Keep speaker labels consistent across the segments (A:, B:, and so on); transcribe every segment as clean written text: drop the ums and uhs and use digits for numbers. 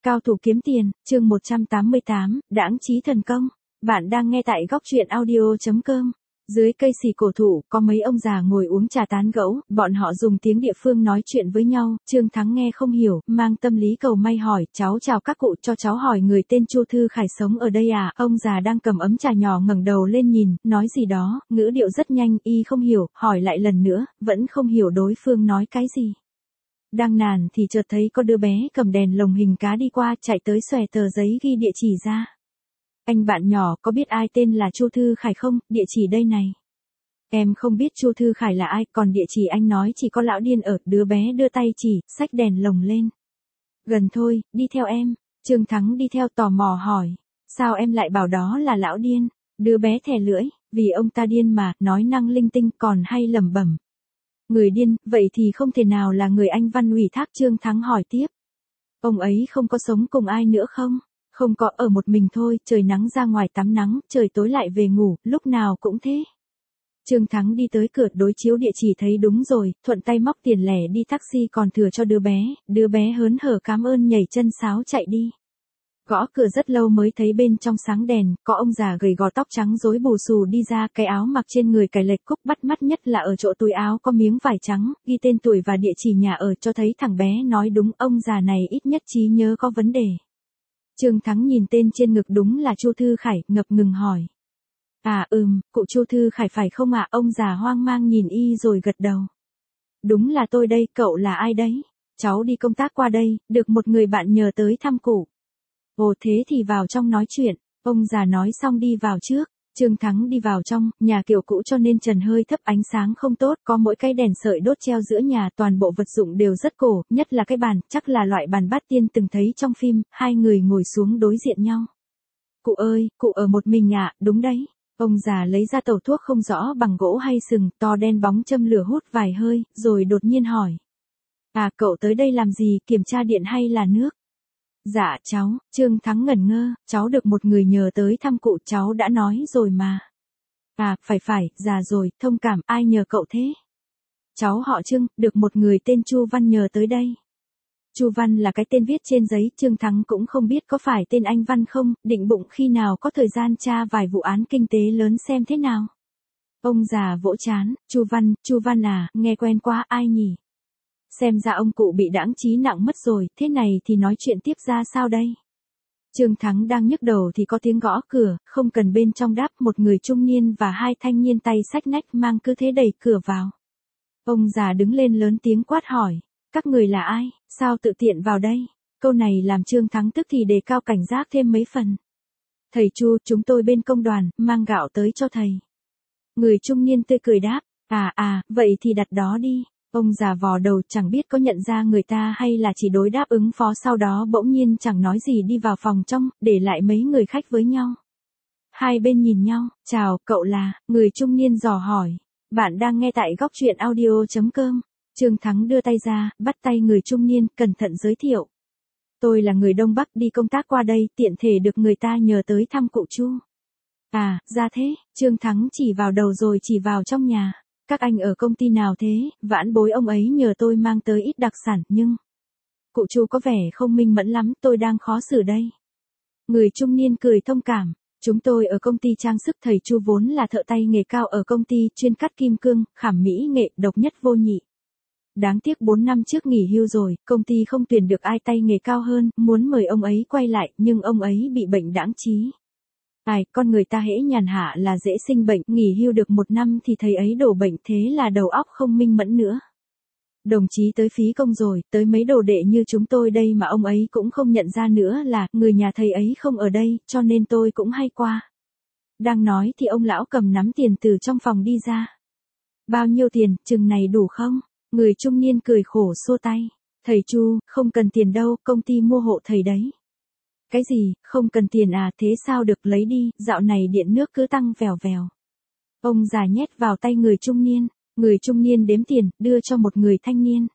A: Cao thủ kiếm tiền, chương 188, đãng trí thần công. Bạn đang nghe tại góc truyện audio.com. Dưới cây xì cổ thụ, có mấy ông già ngồi uống trà tán gẫu, bọn họ dùng tiếng địa phương nói chuyện với nhau, Trương Thắng nghe không hiểu, mang tâm lý cầu may hỏi, cháu chào các cụ, cho cháu hỏi người tên Chu Thư Khải sống ở đây à? Ông già đang cầm ấm trà nhỏ ngẩng đầu lên nhìn, nói gì đó, ngữ điệu rất nhanh, y không hiểu, hỏi lại lần nữa, vẫn không hiểu đối phương nói cái gì. Đang nản thì chợt thấy có đứa bé cầm đèn lồng hình cá đi qua, chạy tới xòe tờ giấy ghi địa chỉ ra. Anh bạn nhỏ, có biết ai tên là Chu Thư Khải không? Địa chỉ đây này. Em không biết Chu Thư Khải là ai, còn địa chỉ anh nói chỉ có lão điên ở. Đứa bé đưa tay chỉ, xách đèn lồng lên. Gần thôi, đi theo em. Trương Thắng đi theo tò mò hỏi. Sao em lại bảo đó là lão điên? Đứa bé thè lưỡi, vì ông ta điên mà, nói năng linh tinh còn hay lẩm bẩm. Người điên, vậy thì không thể nào là người anh Văn ủy thác. Trương Thắng hỏi tiếp. Ông ấy không có sống cùng ai nữa không? Không có, ở một mình thôi, trời nắng ra ngoài tắm nắng, trời tối lại về ngủ, lúc nào cũng thế. Trương Thắng đi tới cửa đối chiếu địa chỉ thấy đúng rồi, thuận tay móc tiền lẻ đi taxi còn thừa cho đứa bé hớn hở cảm ơn nhảy chân sáo chạy đi. Gõ cửa rất lâu mới thấy bên trong sáng đèn, có ông già gầy gò tóc trắng rối bù xù đi ra, cái áo mặc trên người cài lệch cúc, bắt mắt nhất là ở chỗ túi áo có miếng vải trắng, ghi tên tuổi và địa chỉ nhà ở, cho thấy thằng bé nói đúng, ông già này ít nhất trí nhớ có vấn đề. Trương Thắng nhìn tên trên ngực đúng là Chu Thư Khải, ngập ngừng hỏi. À cụ Chu Thư Khải phải không ạ? Ông già hoang mang nhìn y rồi gật đầu. Đúng là tôi đây, cậu là ai đấy? Cháu đi công tác qua đây, được một người bạn nhờ tới thăm cụ. Ồ thế thì vào trong nói chuyện, ông già nói xong đi vào trước. Trương Thắng đi vào trong, nhà kiểu cũ cho nên trần hơi thấp, ánh sáng không tốt, có mỗi cái đèn sợi đốt treo giữa nhà, toàn bộ vật dụng đều rất cổ, nhất là cái bàn, chắc là loại bàn bát tiên từng thấy trong phim. Hai người ngồi xuống đối diện nhau. Cụ ơi, cụ ở một mình ạ? Đúng đấy. Ông già lấy ra tẩu thuốc không rõ bằng gỗ hay sừng, to đen bóng châm lửa hút vài hơi, rồi đột nhiên hỏi. À, cậu tới đây làm gì, kiểm tra điện hay là nước? Dạ cháu, Trương Thắng ngẩn ngơ, cháu được một người nhờ tới thăm cụ, cháu đã nói rồi mà. À, phải, già rồi, thông cảm, ai nhờ cậu thế? Cháu họ Trương, được một người tên Chu Văn nhờ tới đây. Chu Văn là cái tên viết trên giấy, Trương Thắng cũng không biết có phải tên anh Văn không, định bụng khi nào có thời gian tra vài vụ án kinh tế lớn xem thế nào. Ông già vỗ trán, Chu Văn à, nghe quen quá, ai nhỉ? Xem ra ông cụ bị đãng trí nặng mất rồi, thế này thì nói chuyện tiếp ra sao đây? Trương Thắng đang nhức đầu thì có tiếng gõ cửa, không cần bên trong đáp, một người trung niên và hai thanh niên tay xách nách mang cứ thế đẩy cửa vào. Ông già đứng lên lớn tiếng quát hỏi, các người là ai, sao tự tiện vào đây? Câu này làm Trương Thắng tức thì đề cao cảnh giác thêm mấy phần. Thầy Chu, chúng tôi bên công đoàn, mang gạo tới cho thầy. Người trung niên tươi cười đáp, vậy thì đặt đó đi. Ông già vò đầu chẳng biết có nhận ra người ta hay là chỉ đối đáp ứng phó, sau đó bỗng nhiên chẳng nói gì đi vào phòng trong, để lại mấy người khách với nhau. Hai bên nhìn nhau, chào, cậu là, người trung niên dò hỏi. Bạn đang nghe tại góc truyện audio.com. Trương Thắng đưa tay ra, bắt tay người trung niên, cẩn thận giới thiệu. Tôi là người Đông Bắc đi công tác qua đây, tiện thể được người ta nhờ tới thăm cụ Chu. À, ra thế, Trương Thắng chỉ vào đầu rồi chỉ vào trong nhà. Các anh ở công ty nào thế? Vãn bối ông ấy nhờ tôi mang tới ít đặc sản, nhưng cụ Chu có vẻ không minh mẫn lắm, tôi đang khó xử đây. Người trung niên cười thông cảm. Chúng tôi ở công ty trang sức, thầy Chu vốn là thợ tay nghề cao ở công ty, chuyên cắt kim cương, khảm mỹ nghệ, độc nhất vô nhị. Đáng tiếc 4 năm trước nghỉ hưu rồi, công ty không tuyển được ai tay nghề cao hơn, muốn mời ông ấy quay lại, nhưng ông ấy bị bệnh đãng trí. Con người ta hễ nhàn hạ là dễ sinh bệnh, nghỉ hưu được 1 năm thì thầy ấy đổ bệnh, thế là đầu óc không minh mẫn nữa. Đồng chí tới phí công rồi, tới mấy đồ đệ như chúng tôi đây mà ông ấy cũng không nhận ra nữa là người nhà thầy ấy không ở đây, cho nên tôi cũng hay qua. Đang nói thì ông lão cầm nắm tiền từ trong phòng đi ra. Bao nhiêu tiền, chừng này đủ không? Người trung niên cười khổ xua tay. Thầy Chu, không cần tiền đâu, công ty mua hộ thầy đấy. Cái gì, không cần tiền à, thế sao được, lấy đi, dạo này điện nước cứ tăng vèo vèo. Ông già nhét vào tay người trung niên đếm tiền, đưa cho một người thanh niên.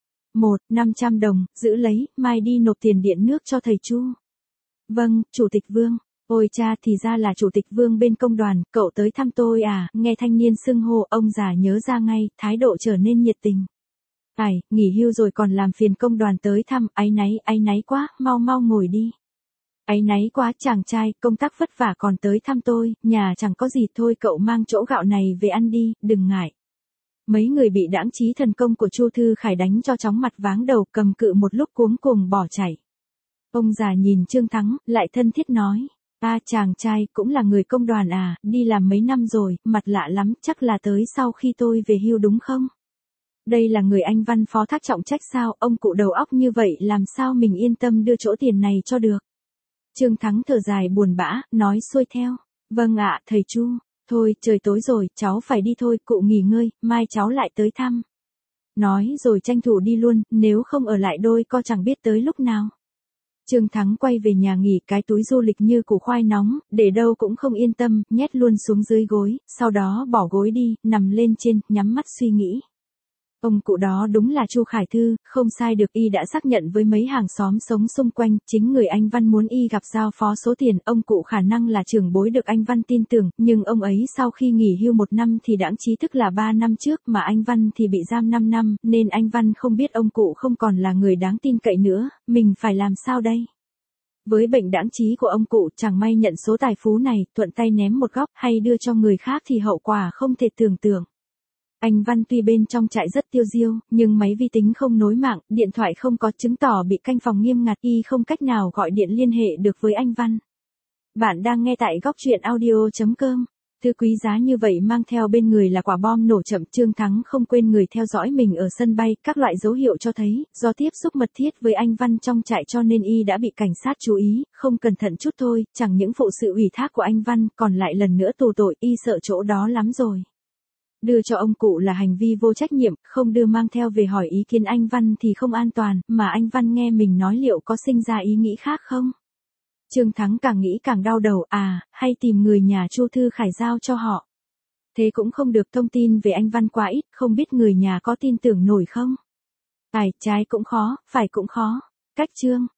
A: 500 đồng, giữ lấy, mai đi nộp tiền điện nước cho thầy Chu. Vâng, Chủ tịch Vương. Ôi cha, thì ra là Chủ tịch Vương bên công đoàn, cậu tới thăm tôi à? Nghe thanh niên xưng hô, ông già nhớ ra ngay, thái độ trở nên nhiệt tình. Nghỉ hưu rồi còn làm phiền công đoàn tới thăm, áy náy quá, mau mau ngồi đi. Áy náy quá chàng trai, công tác vất vả còn tới thăm tôi, nhà chẳng có gì thôi cậu mang chỗ gạo này về ăn đi, đừng ngại. Mấy người bị đãng trí thần công của Chu Thư Khải đánh cho chóng mặt váng đầu, cầm cự một lúc cuống cuồng bỏ chạy. Ông già nhìn Trương Thắng, lại thân thiết nói. Chàng trai cũng là người công đoàn à, đi làm mấy năm rồi, mặt lạ lắm, chắc là tới sau khi tôi về hưu đúng không? Đây là người anh Văn phó thác trọng trách sao, ông cụ đầu óc như vậy làm sao mình yên tâm đưa chỗ tiền này cho được. Trương Thắng thở dài buồn bã, nói xuôi theo. Vâng ạ, thầy Chu. Thôi, trời tối rồi, cháu phải đi thôi, cụ nghỉ ngơi, mai cháu lại tới thăm. Nói rồi tranh thủ đi luôn, nếu không ở lại đôi co chẳng biết tới lúc nào. Trương Thắng quay về nhà nghỉ, cái túi du lịch như củ khoai nóng, để đâu cũng không yên tâm, nhét luôn xuống dưới gối, sau đó bỏ gối đi, nằm lên trên, nhắm mắt suy nghĩ. Ông cụ đó đúng là Chu Khải Thư, không sai được, y đã xác nhận với mấy hàng xóm sống xung quanh, chính người anh Văn muốn y gặp giao phó số tiền, ông cụ khả năng là trưởng bối được anh Văn tin tưởng, nhưng ông ấy sau khi nghỉ hưu 1 năm thì đãng trí tức là 3 năm trước, mà anh Văn thì bị giam 5 năm, nên anh Văn không biết ông cụ không còn là người đáng tin cậy nữa, mình phải làm sao đây? Với bệnh đãng trí của ông cụ, chẳng may nhận số tài phú này, thuận tay ném một góc hay đưa cho người khác thì hậu quả không thể tưởng tượng. Anh Văn tuy bên trong trại rất tiêu diêu, nhưng máy vi tính không nối mạng, điện thoại không có, chứng tỏ bị canh phòng nghiêm ngặt, y không cách nào gọi điện liên hệ được với anh Văn. Bạn đang nghe tại góc truyện audio.com. Thứ quý giá như vậy mang theo bên người là quả bom nổ chậm. Trương Thắng không quên người theo dõi mình ở sân bay, các loại dấu hiệu cho thấy, do tiếp xúc mật thiết với anh Văn trong trại cho nên y đã bị cảnh sát chú ý, không cẩn thận chút thôi, chẳng những phụ sự ủy thác của anh Văn, còn lại lần nữa tù tội, y sợ chỗ đó lắm rồi. Đưa cho ông cụ là hành vi vô trách nhiệm, không đưa mang theo về hỏi ý kiến anh Văn thì không an toàn, mà anh Văn nghe mình nói liệu có sinh ra ý nghĩ khác không? Trương Thắng càng nghĩ càng đau đầu, hay tìm người nhà Chu Thư Khải giao cho họ. Thế cũng không được, thông tin về anh Văn quá ít, không biết người nhà có tin tưởng nổi không? Trái cũng khó, phải cũng khó. Cách chương